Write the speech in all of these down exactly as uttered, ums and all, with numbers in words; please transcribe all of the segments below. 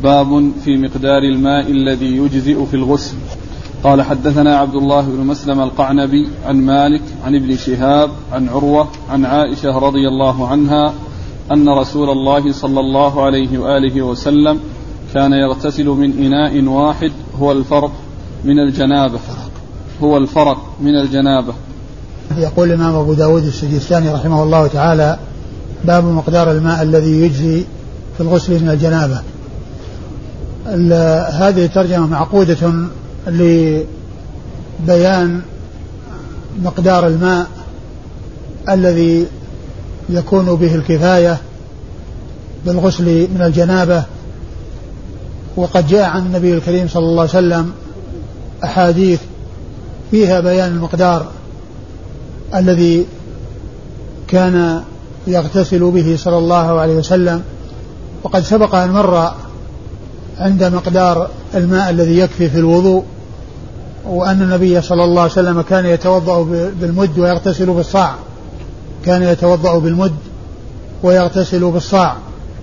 باب في مقدار الماء الذي يجزئ في الغسل. قال حدثنا عبد الله بن مسلم القعنبي عن مالك عن ابن شهاب عن عروة عن عائشة رضي الله عنها أن رسول الله صلى الله عليه وآله وسلم كان يغتسل من إناء واحد هو الفرق من الجنابة هو الفرق من الجنابة. يقول الإمام أبو داود السجستاني رحمه الله تعالى: باب مقدار الماء الذي يجزي في الغسل من الجنابة. هذه ترجمة معقودة لبيان مقدار الماء الذي يكون به الكفاية بالغسل من الجنابة. وقد جاء عن النبي الكريم صلى الله عليه وسلم أحاديث فيها بيان المقدار الذي كان يغتسل به صلى الله عليه وسلم. وقد سبق أن مر عند مقدار الماء الذي يكفي في الوضوء، وأن النبي صلى الله عليه وسلم كان يتوضأ بالمد ويغتسل بالصاع كان يتوضأ بالمد ويغتسل بالصاع.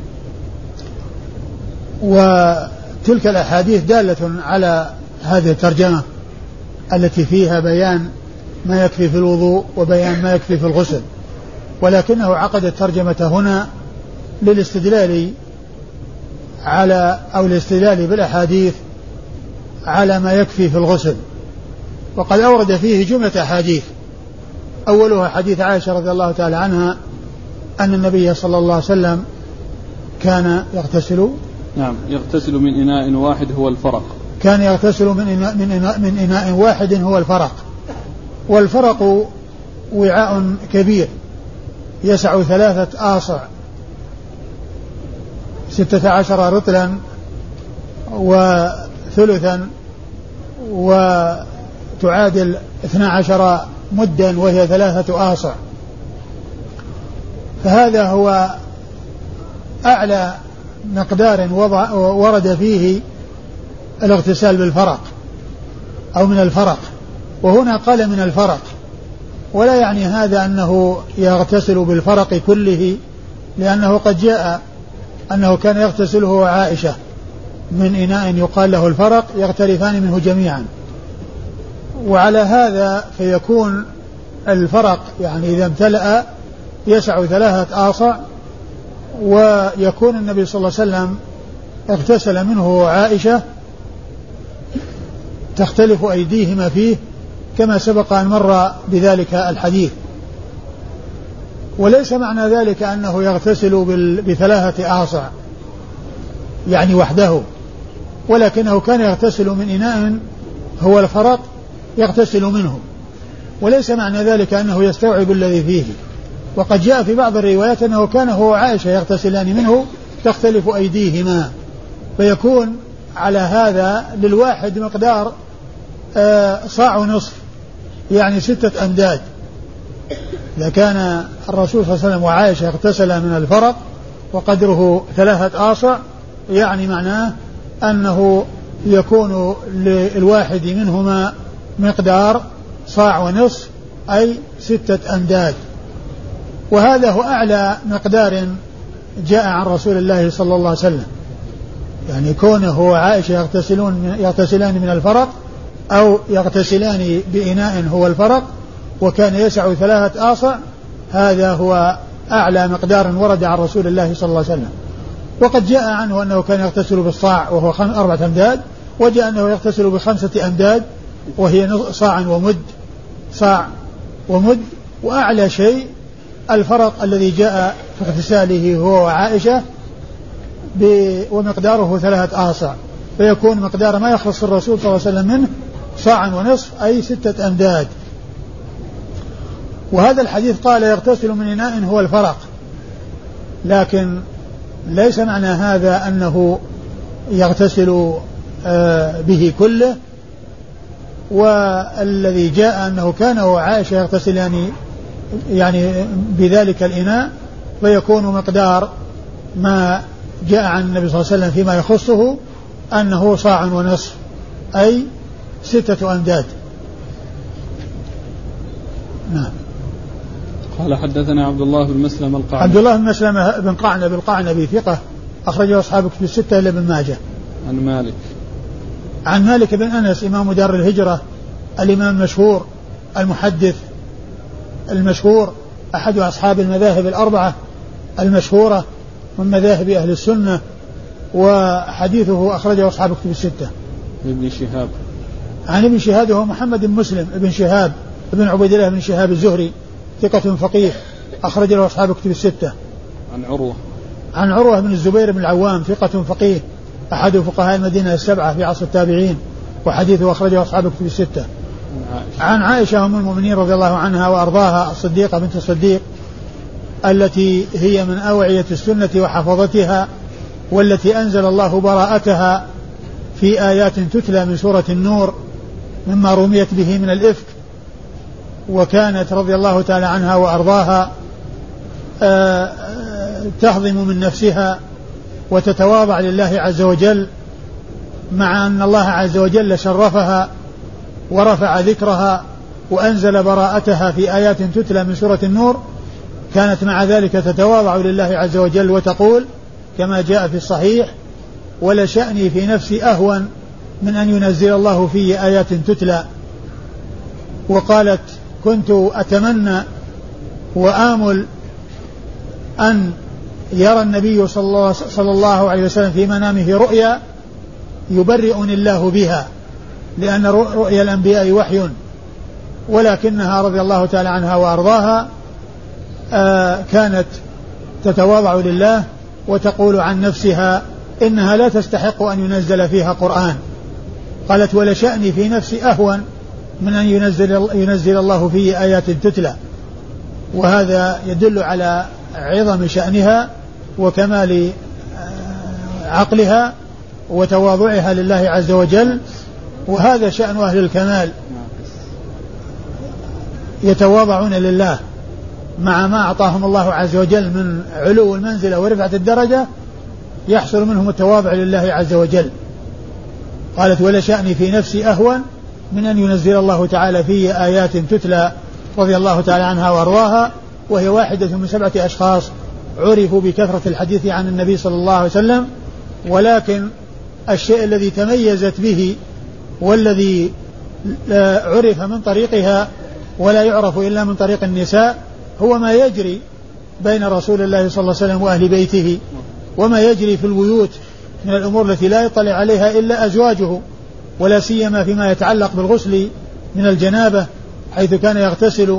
وتلك الأحاديث دالة على هذه الترجمة التي فيها بيان ما يكفي في الوضوء وبيان ما يكفي في الغسل، ولكنه عقد الترجمة هنا للاستدلال على أو الاستدلال بالأحاديث على ما يكفي في الغسل. وقد أورد فيه جملة أحاديث، أولها حديث عائشة رضي الله تعالى عنها أن النبي صلى الله عليه وسلم كان يغتسل نعم يغتسل من إناء واحد هو الفرق كان يغتسل من إناء, من إناء, من إناء واحد هو الفرق. والفرق وعاء كبير يسع ثلاثة آصع ستة عشر رطلا وثلثا وتعادل اثنا عشر مدا وهي ثلاثة آصع. فهذا هو أعلى مقدار وضع ورد فيه الاغتسال بالفرق أو من الفرق، وهنا قال من الفرق، ولا يعني هذا أنه يغتسل بالفرق كله، لأنه قد جاء أنه كان يغتسل هو عائشة من إناء يقال له الفرق يغترفان منه جميعا. وعلى هذا فيكون الفرق يعني إذا امتلأ يسع ثلاثة آصع، ويكون النبي صلى الله عليه وسلم اغتسل منه عائشة تختلف أيديهما فيه كما سبق أن مر بذلك الحديث. وليس معنى ذلك أنه يغتسل بثلاثة آصع يعني وحده، ولكنه كان يغتسل من إناء هو الفرق يغتسل منه، وليس معنى ذلك أنه يستوعب الذي فيه. وقد جاء في بعض الروايات أنه كان هو وعائشة يغتسلان منه تختلف أيديهما، فيكون على هذا للواحد مقدار آه صاع ونصف يعني ستة أمداد. إذا كان الرسول صلى الله عليه وسلم وعائشة اغتسل من الفرق وقدره ثلاثة آصع، يعني معناه أنه يكون للواحد منهما مقدار صاع ونصف أي ستة أمداد. وهذا هو أعلى مقدار جاء عن رسول الله صلى الله عليه وسلم، يعني كونه وعائشة يغتسلون يغتسلان من الفرق أو يغتسلان بإناء هو الفرق وكان يسع ثلاثة آصع، هذا هو أعلى مقدار ورد عن رسول الله صلى الله عليه وسلم. وقد جاء عنه أنه كان يغتسل بالصاع وهو أربعة أمداد، وجاء أنه يغتسل بخمسة أمداد وهي صاع ومد صاع ومد. وأعلى شيء الفرق الذي جاء في اغتساله هو وعائشة ومقداره ثلاثة آصع، فيكون مقدار ما يخلص الرسول صلى الله عليه وسلم منه صاع ونصف أي ستة أمداد. وهذا الحديث قال يغتسل من إناء هو الفرق، لكن ليس معنى هذا أنه يغتسل به كله. والذي جاء أنه كان وعائشة يغتسلان يعني بذلك الإناء، فيكون مقدار ما جاء عن النبي صلى الله عليه وسلم فيما يخصه أنه صاع ونصف أي ستة أمداد. نعم. قال حدثنا عبد الله بن مسلم القعنبي. عبد الله بن مسلم بن قعنبي القعنبي ثقة أخرجه أصحاب كتب الستة إلا ابن ماجه. عن مالك عن مالك بن أنس إمام دار الهجرة الإمام المشهور المحدث المشهور أحد أصحاب المذاهب الأربعة المشهورة من مذاهب أهل السنة، وحديثه أخرجه أصحاب كتب الستة. ابن شهاب عن ابن شهاب هو محمد بن مسلم ابن شهاب ابن عبيد الله بن شهاب الزهري ثقة فقيه أخرج له أصحاب كتب الستة. عن عروة عن عروة بن الزبير بن العوام ثقة فقيه أحد فقهاء المدينة السبعة في عصر التابعين، وحديثه أخرجه أصحاب كتب الستة. عن عائشة أم المؤمنين رضي الله عنها وأرضاها الصديقة بنت الصديق التي هي من أوعية السنة وحفظتها، والتي أنزل الله براءتها في آيات تتلى من سورة النور مما رميت به من الإفك، وكانت رضي الله تعالى عنها وأرضاها تهضم من نفسها وتتواضع لله عز وجل، مع أن الله عز وجل شرفها ورفع ذكرها وأنزل براءتها في آيات تتلى من سورة النور، كانت مع ذلك تتواضع لله عز وجل وتقول كما جاء في الصحيح: ولشأني في نفسي أهون من أن ينزل الله في آيات تتلى. وقالت: كنت أتمنى وآمل أن يرى النبي صلى الله عليه وسلم في منامه رؤيا يبرئني الله بها، لأن رؤيا الأنبياء وحي، ولكنها رضي الله تعالى عنها وأرضاها آه كانت تتواضع لله وتقول عن نفسها إنها لا تستحق أن ينزل فيها قرآن. قالت: ولشأني في نفسي أهون من أن ينزل, ينزل الله في آيات تتلى. وهذا يدل على عظم شأنها وكمال عقلها وتواضعها لله عز وجل، وهذا شأن أهل الكمال، يتواضعون لله مع ما أعطاهم الله عز وجل من علو المنزلة ورفعة الدرجة، يحصل منهم التواضع لله عز وجل. قالت: ولشأني في نفسي أهون من أن ينزل الله تعالى في آيات تتلى، رضي الله تعالى عنها وأرضاها، وهي واحدة من سبعة أشخاص عرفوا بكثرة الحديث عن النبي صلى الله عليه وسلم، ولكن الشيء الذي تميزت به والذي عرف من طريقها ولا يعرف إلا من طريق النساء هو ما يجري بين رسول الله صلى الله عليه وسلم وأهل بيته، وما يجري في البيوت من الأمور التي لا يطلع عليها إلا أزواجه، ولا سيما فيما يتعلق بالغسل من الجنابة، حيث كان يغتسل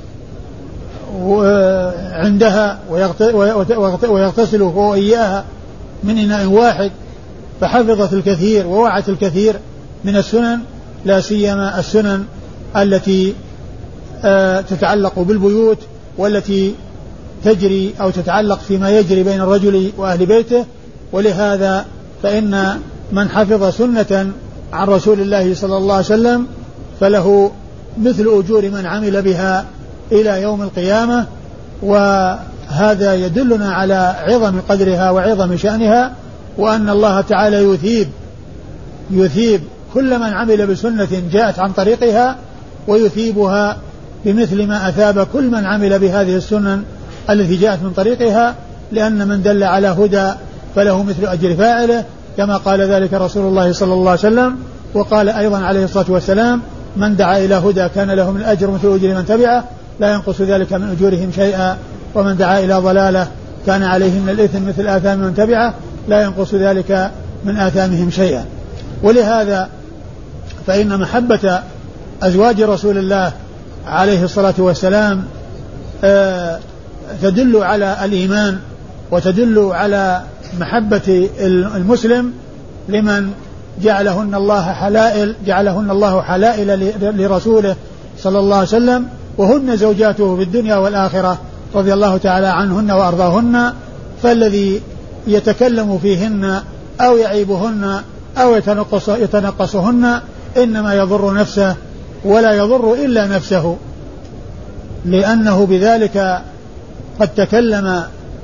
عندها ويغتسل هو وإياها من إناء واحد، فحفظت الكثير ووعت الكثير من السنن، لا سيما السنن التي تتعلق بالبيوت والتي تجري أو تتعلق فيما يجري بين الرجل وأهل بيته. ولهذا فإن من حفظ سنة عن رسول الله صلى الله عليه وسلم فله مثل أجور من عمل بها إلى يوم القيامة، وهذا يدلنا على عظم قدرها وعظم شأنها، وأن الله تعالى يثيب يثيب كل من عمل بسنة جاءت عن طريقها، ويثيبها بمثل ما أثاب كل من عمل بهذه السنن التي جاءت من طريقها، لأن من دل على هدى فله مثل أجر فاعله، كما قال ذلك رسول الله صلى الله عليه وسلم. وقال أيضا عليه الصلاة والسلام: من دعا إلى هدى كان له من الأجر مثل أجر من تبعه لا ينقص ذلك من أجورهم شيئا، ومن دعا إلى ضلالة كان عليه من الإثم مثل آثام من تبعه لا ينقص ذلك من آثامهم شيئا. ولهذا فإن محبة أزواج رسول الله عليه الصلاة والسلام آه تدل على الإيمان، وتدل على محبة المسلم لمن جعلهن الله حلائل جعلهن الله حلائل لرسوله صلى الله عليه وسلم، وهن زوجاته في الدنيا والآخرة رضي الله تعالى عنهن وأرضاهن. فالذي يتكلم فيهن أو يعيبهن أو يتنقص يتنقصهن إنما يضر نفسه ولا يضر إلا نفسه، لأنه بذلك قد تكلم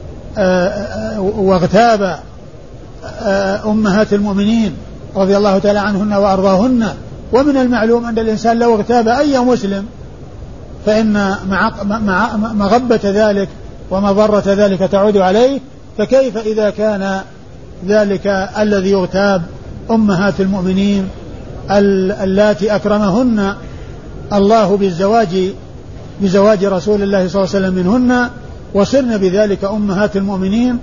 واغتاب أمهات المؤمنين رضي الله تعالى عنهن وأرضاهن. ومن المعلوم أن الإنسان لو اغتاب أي مسلم فإن مغبة ذلك ومضرة ذلك تعود عليه، فكيف إذا كان ذلك الذي يغتاب أمهات المؤمنين اللاتي أكرمهن الله بالزواج بزواج رسول الله صلى الله عليه وسلم منهن، وصرن بذلك أمهات المؤمنين،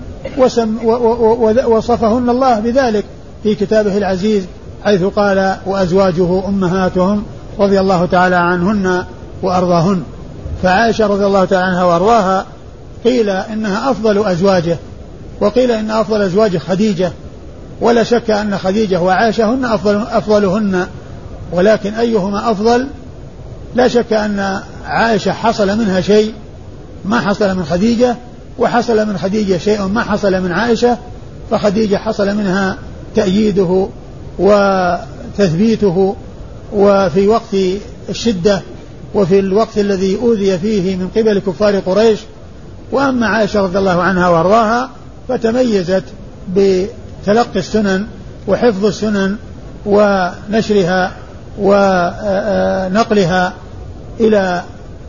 وصفهن الله بذلك في كتابه العزيز حيث قال وأزواجه أمهاتهم رضي الله تعالى عنهن وأرضاهن. فعائشة رضي الله تعالى عنها وأرضاها قيل إنها أفضل أزواجه، وقيل إن أفضل أزواجه خديجة، ولا شك أن خديجة وعائشة هن أفضل أفضلهن، ولكن أيهما أفضل؟ لا شك أن عائشة حصل منها شيء ما حصل من خديجة، وحصل من خديجة شيء ما حصل من عائشة، فخديجة حصل منها تأييده وتثبيته وفي وقت الشدة وفي الوقت الذي أوذي فيه من قبل كفار قريش. وأما عائشة رضي الله عنها وارضاها فتميزت بتلقي السنن وحفظ السنن ونشرها ونقلها إلى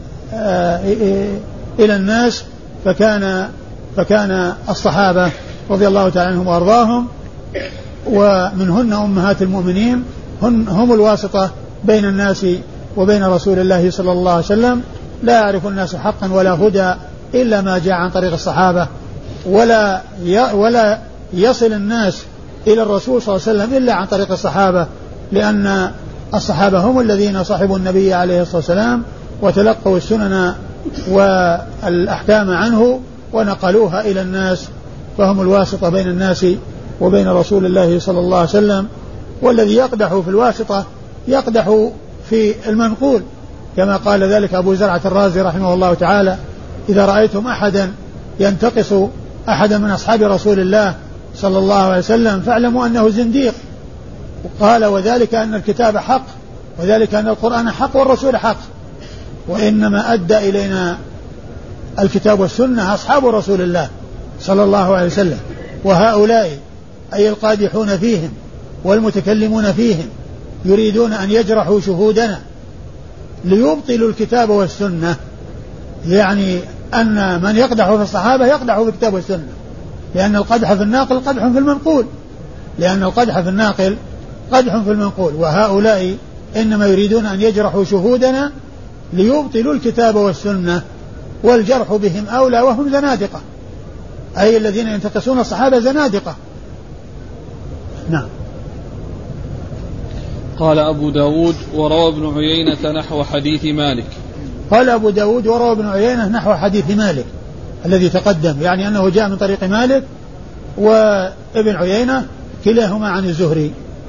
إلى الناس، فكان فكان الصحابة رضي الله تعالى عنهم وارضاهم ومنهن أمهات المؤمنين هم الواسطة بين الناس وبين رسول الله صلى الله عليه وسلم. لا يعرف الناس حقا ولا هدى إلا ما جاء عن طريق الصحابة، ولا ولا يصل الناس إلى الرسول صلى الله عليه وسلم إلا عن طريق الصحابة، لأن الصحابة هم الذين صحبوا النبي عليه الصلاة والسلام وتلقوا السنن والأحكام عنه ونقلوها إلى الناس، فهم الواسطة بين الناس وبين رسول الله صلى الله عليه وسلم. والذي يقدح في الواسطة يقدح في المنقول، كما قال ذلك أبو زرعة الرازي رحمه الله تعالى: إذا رأيتم أحدا ينتقص أحدا من أصحاب رسول الله صلى الله عليه وسلم فاعلموا أنه زنديق. وقال: وذلك أن الكتاب حق، وذلك أن القرآن حق والرسول حق، وإنما أدى إلينا الكتاب والسنة أصحاب رسول الله صلى الله عليه وسلم، وهؤلاء أي القادحون فيهم والمتكلمون فيهم يريدون أن يجرحوا شهودنا ليبطلوا الكتاب والسنة، يعني أن من يقدح في الصحابة يقدح في الكتاب والسنة، لأن القدح في الناقل قدح في المنقول، لأن القدح في الناقل قدح في المنقول، وهؤلاء إنما يريدون أن يجرحوا شهودنا ليبطلوا الكتاب والسنة، والجرح بهم أولى وهم زنادقة، أي الذين ينتقصون الصحابة زنادقة. نعم. قال أبو داود: وروى ابن عيينة نحو حديث مالك. قال أبو داود: وروى ابن عيينة نحو حديث مالك الذي تقدم، يعني أنه جاء من طريق مالك وابن عيينة كلاهما عن الزهري.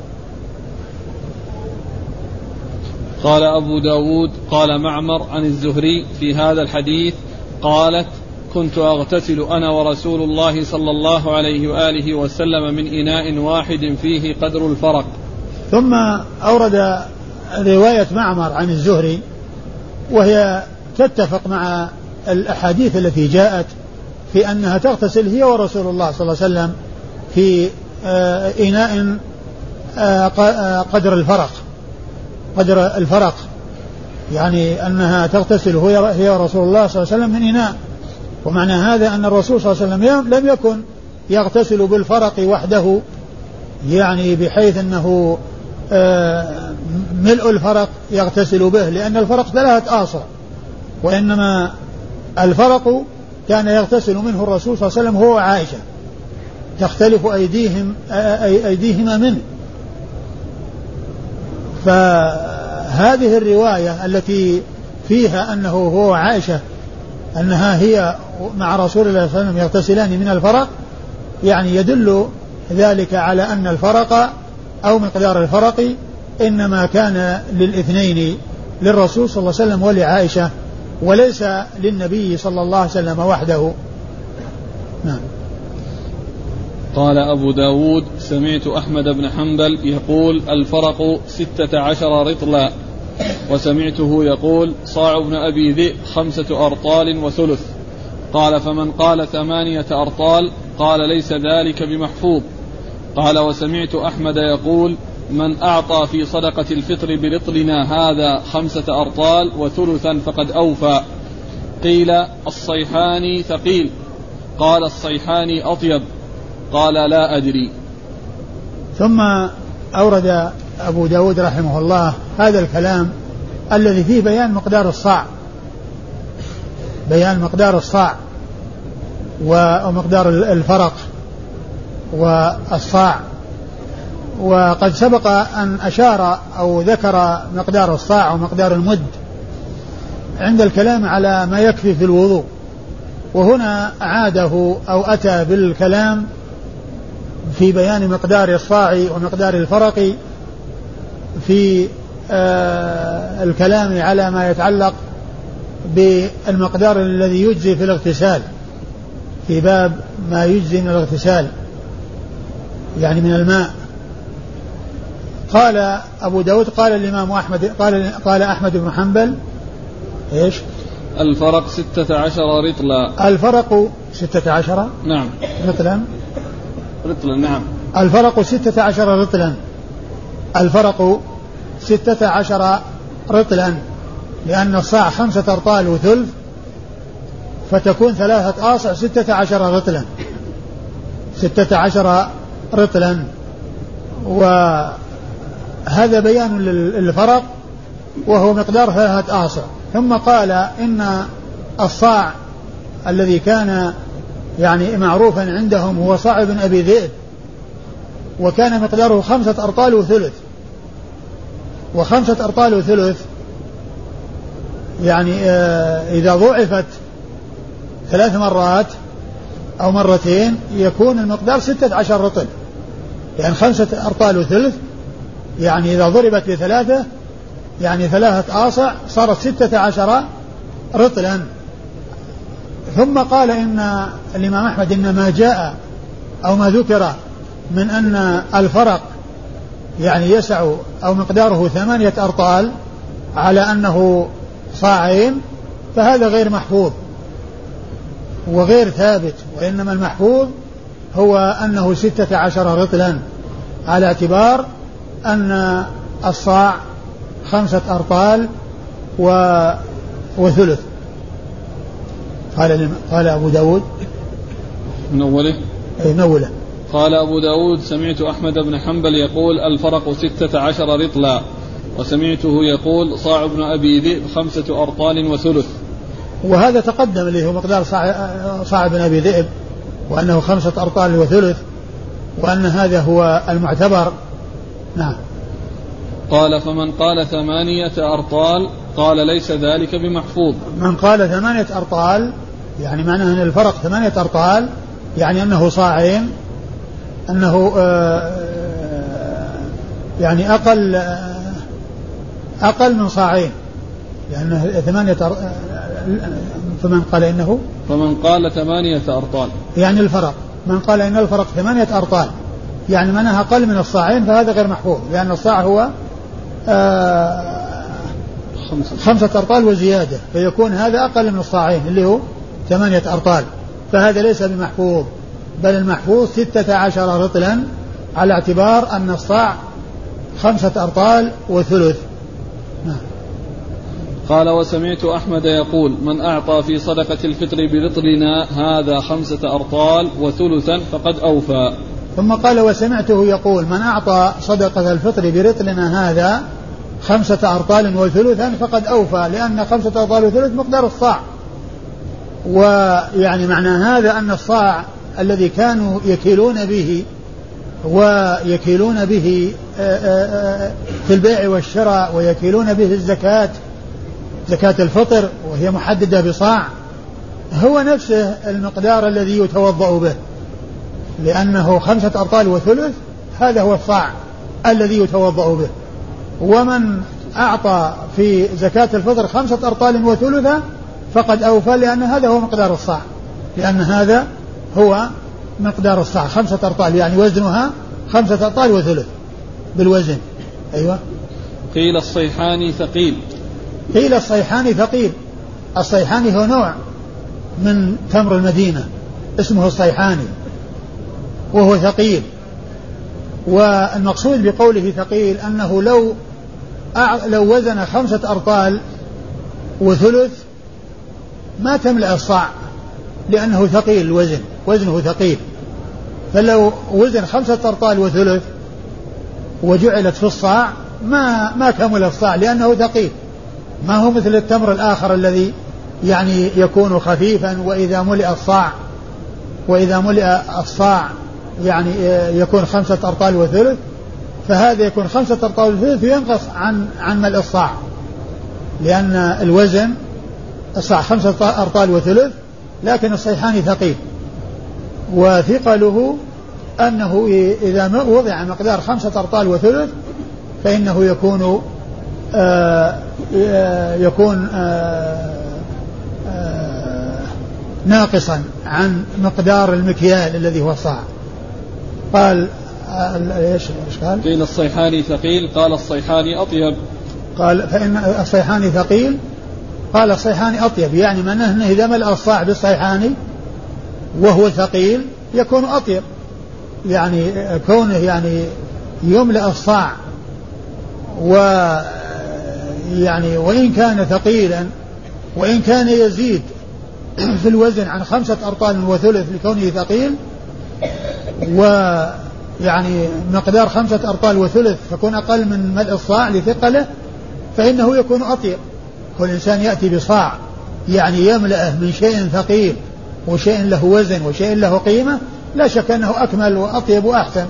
قال أبو داود: قال معمر عن الزهري في هذا الحديث قالت: كنت أغتسل أنا ورسول الله صلى الله عليه وآله وسلم من إناء واحد فيه قدر الفرق. ثم أورد رواية معمر عن الزهري وهي تتفق مع الأحاديث التي جاءت في أنها تغتسل هي ورسول الله صلى الله عليه وسلم في إناء قدر الفرق قدر الفرق يعني أنها تغتسل هي ورسول الله صلى الله عليه وسلم من إناء. ومعنى هذا أن الرسول صلى الله عليه وسلم لم يكن يغتسل بالفرق وحده، يعني بحيث أنه ملء الفرق يغتسل به، لأن الفرق ثلاثة آصع، وإنما الفرق كان يغتسل منه الرسول صلى الله عليه وسلم هو وعائشة، تختلف أيديهم أيديهما منه. فهذه الرواية التي فيها أنه هو وعائشة أنها هي مع رسول الله صلى الله عليه وسلم يغتسلان من الفرق، يعني يدل ذلك على أن الفرق أو مقدار الفرق إنما كان للاثنين، للرسول صلى الله عليه وسلم ولعائشة، وليس للنبي صلى الله عليه وسلم وحده. نعم. قال أبو داود: سمعت أحمد بن حنبل يقول: الفرق ستة عشر رطلا، وسمعته يقول: صاع ابن أبي ذئب خمسة أرطال وثلث. قال: فمن قال ثمانية أرطال قال: ليس ذلك بمحفوظ. قال: وسمعت أحمد يقول: من أعطى في صدقة الفطر برطلنا هذا خمسة أرطال وثلثا فقد أوفى. قيل: الصيحاني ثقيل. قال: الصيحاني أطيب. قال: لا أدري. ثم أورد أبو داود رحمه الله هذا الكلام الذي فيه بيان مقدار الصاع، بيان مقدار الصاع ومقدار الفرق والصاع. وقد سبق أن أشار أو ذكر مقدار الصاع ومقدار المد عند الكلام على ما يكفي في الوضوء، وهنا أعاده أو أتى بالكلام في بيان مقدار الصاع ومقدار الفرق في آه الكلام على ما يتعلق بالمقدار الذي يجزي في الاغتسال، في باب ما يجزي من الاغتسال يعني من الماء. قال أبو داود قال الإمام أحمد قال, قال أحمد بن حنبل إيش؟ الفرق ستة عشر رطلا. الفرق ستة عشر نعم رطلا رطلا نعم الفرق ستة عشر رطلا الفرق ستة عشر رطلا لأن الصاع خمسة أرطال وثلث، فتكون ثلاثة آصع ستة عشر رطلا ستة عشر رطلا. وهذا بيان للفرق وهو مقدار ثلاثة آصع. ثم قال إن الصاع الذي كان يعني معروفا عندهم هو صاع بن أبي ذئب، وكان مقداره خمسة أرطال وثلث، وخمسة أرطال وثلث يعني إذا ضعفت ثلاث مرات أو مرتين يكون المقدار ستة عشر رطل، يعني خمسة أرطال وثلث يعني إذا ضربت بثلاثة يعني ثلاثة آصع صارت ستة عشر رطلا. ثم قال إن الإمام أحمد إن ما جاء أو ما ذكر من أن الفرق يعني يسع أو مقداره ثمانية أرطال على أنه صاعين فهذا غير محفوظ وغير ثابت، وإنما المحفوظ هو أنه ستة عشر رطلا على اعتبار أن الصاع خمسة أرطال و... وثلث. قال قال أبو داود نوله أي نوله قال أبو داود سمعت أحمد بن حنبل يقول الفرق ستة عشر رطلا، وسمعته يقول صاع بن أبي ذئب خمسة أرطال وثلث. وهذا تقدم اللي هو مقدار صاع, صاع بن أبي ذئب وأنه خمسة أرطال وثلث، وأن هذا هو المعتبر. نعم. قال فمن قال ثمانية أرطال قال ليس ذلك بمحفوظ. من قال ثمانية أرطال يعني معناه أن الفرق ثمانية أرطال يعني أنه صاعين، أنه يعني أقل أقل من صاعين، لأنه ثمانية أر... فمن قال إنه فمن قال ثمانية أرطال يعني الفرق، من قال إن الفرق ثمانية أرطال يعني منها أقل من الصاعين فهذا غير محفوظ، لأن الصاع هو آه خمسة. خمسة أرطال وزيادة، فيكون هذا أقل من الصاعين اللي هو ثمانية أرطال، فهذا ليس بمحفوظ، بل المحفوظ ستة عشر رطلا على اعتبار أن الصاع خمسة أرطال وثلث. نعم. قال وسمعت أحمد يقول من أعطى في صدقة الفطر برطلنا هذا خمسة أرطال وثلثا فقد أوفى. ثم قال وسمعته يقول من أعطى صدقة الفطر برطلنا هذا خمسة أرطال وثلثا فقد أوفى، لأن خمسة أرطال وثلث مقدار الصاع، ويعني معنى هذا أن الصاع الذي كانوا يكيلون به ويكيلون به في البيع والشراء ويكيلون به الزكاة زكاة الفطر وهي محددة بصاع هو نفسه المقدار الذي يتوضأ به، لأنه خمسة أرطال وثلث هذا هو الصاع الذي يتوضأ به. ومن أعطى في زكاة الفطر خمسة أرطال وثلثا فقد أوفى، لأن هذا هو مقدار الصاع، لأن هذا هو مقدار الصاع خمسة أرطال يعني وزنها خمسة أرطال وثلث بالوزن. أيوة. قيل الصيحاني ثقيل. قيل الصيحاني ثقيل. الصيحاني هو نوع من تمر المدينة اسمه الصيحاني وهو ثقيل، والمقصود بقوله ثقيل أنه لو لو وزن خمسة أرطال وثلث ما تملأ الصاع، لأنه ثقيل الوزن، وزنه ثقيل، فلو وزن خمسة أرطال وثلث وجعلت في الصاع ما ما كمل الصاع لأنه ثقيل، ما هو مثل التمر الآخر الذي يعني يكون خفيفا وإذا ملئ الصاع وإذا ملئ الصاع يعني يكون خمسة أرطال وثلث، فهذا يكون خمسة أرطال وثلث وينقص عن عن ملء الصاع، لأن الوزن الصاع خمسة أرطال وثلث لكن الصيحاني ثقيل، وثقله أنه إذا وضع مقدار خمسة أرطال وثلث فإنه يكون آآ آآ يكون آآ آآ ناقصا عن مقدار المكيال الذي هو الصاع. قال ايش قال؟ قيل الصيحاني ثقيل، قال الصيحاني أطيب. قال فإن الصيحاني ثقيل، قال الصيحاني أطيب، يعني معناه أنه إذا ملأ الصاع بالصيحاني وهو ثقيل يكون أطيب، يعني كونه يعني يملأ الصاع و يعني وإن كان ثقيلا وإن كان يزيد في الوزن عن خمسة أرطال وثلث لكونه ثقيل، ويعني مقدار خمسة أرطال وثلث فكون أقل من ملء الصاع لثقله فإنه يكون أطيب. كل إنسان يأتي بصاع يعني يملأه من شيء ثقيل وشيء له وزن وشيء له قيمة لا شك أنه أكمل وأطيب وأحسن.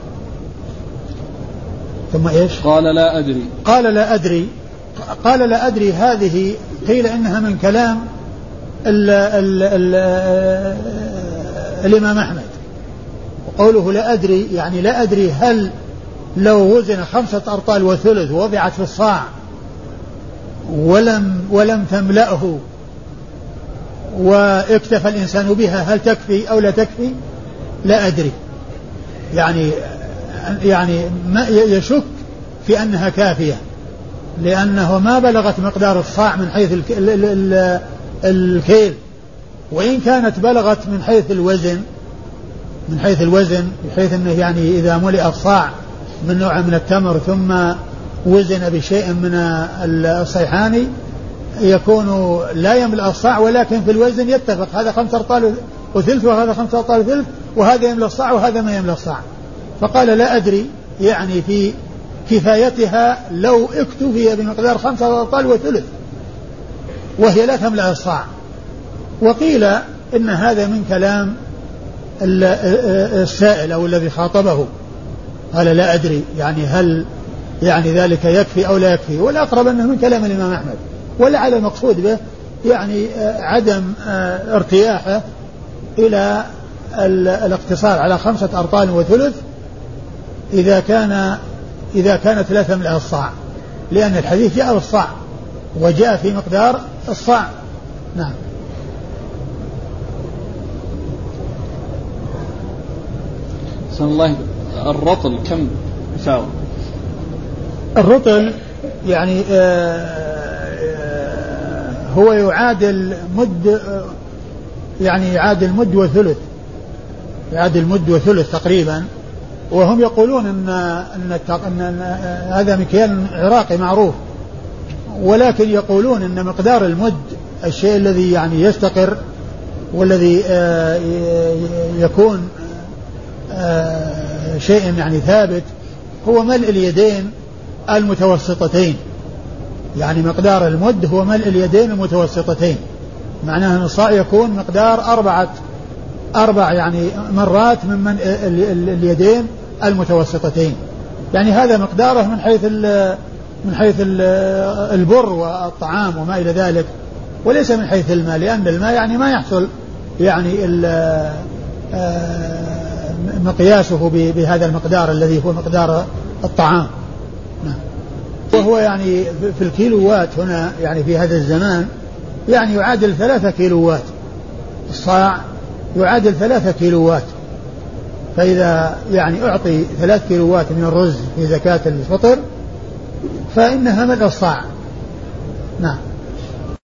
ثم إيش؟ قال لا أدري. قال لا أدري قال لا أدري هذه قيل إنها من كلام ال ال ال الإمام أحمد، وقوله لا أدري يعني لا أدري هل لو وزن خمسة أرطال وثلث ووضعت في الصاع ولم ولم تملأه واكتفى الإنسان بها هل تكفي أو لا تكفي؟ لا أدري، يعني يعني ما يشك في أنها كافية لأنه ما بلغت مقدار الصاع من حيث الكيل، وإن كانت بلغت من حيث الوزن من حيث الوزن بحيث أنه يعني إذا ملئ الصاع من نوع من التمر ثم وزن بشيء من الصيحاني يكون لا يملأ الصاع ولكن في الوزن يتفق، هذا خمسة أرطال وثلث وهذا خمسة أرطال وثلث وهذا يملأ الصاع وهذا ما يملأ الصاع. فقال لا أدري يعني في كفايتها لو اكتفي بمقدار خمسة أرطال وثلث وهي لا تملأ الصاع. وقيل إن هذا من كلام السائل أو الذي خاطبه، قال لا أدري يعني هل يعني ذلك يكفي أو لا يكفي، والأقرب أنه من كلام الإمام أحمد، ولعل المقصود به يعني عدم ارتياحه إلى الاقتصار على خمسة أرطال وثلث إذا كان إذا كانت لا تملأ الصاع، لأن الحديث جاء بالصاع وجاء في مقدار الصاع. نعم. سن الله الرطل كم يساوي؟ الرطل يعني آه هو يعادل مد يعني يعادل مد وثلث يعادل مد وثلث تقريبا، وهم يقولون ان ان, إن, إن هذا مكيال عراقي معروف، ولكن يقولون ان مقدار المد الشيء الذي يعني يستقر والذي آه يكون آه شيء يعني ثابت هو ملء اليدين المتوسطتين، يعني مقدار المد هو ملء اليدين المتوسطتين، معناه أن الصاع يكون مقدار أربعة أربع يعني مرات من من اليدين المتوسطتين، يعني هذا مقداره من حيث ال من حيث ال البر والطعام وما إلى ذلك، وليس من حيث الماء، لأن الماء يعني ما يحصل يعني مقياسه بهذا المقدار الذي هو مقدار الطعام. وهو يعني في الكيلوات هنا يعني في هذا الزمان يعني يعادل ثلاثة كيلوات، الصاع يعادل ثلاثة كيلوات، فإذا يعني أعطي ثلاث كيلوات من الرز في زكاة الفطر فإنها مدى الصاع. نعم.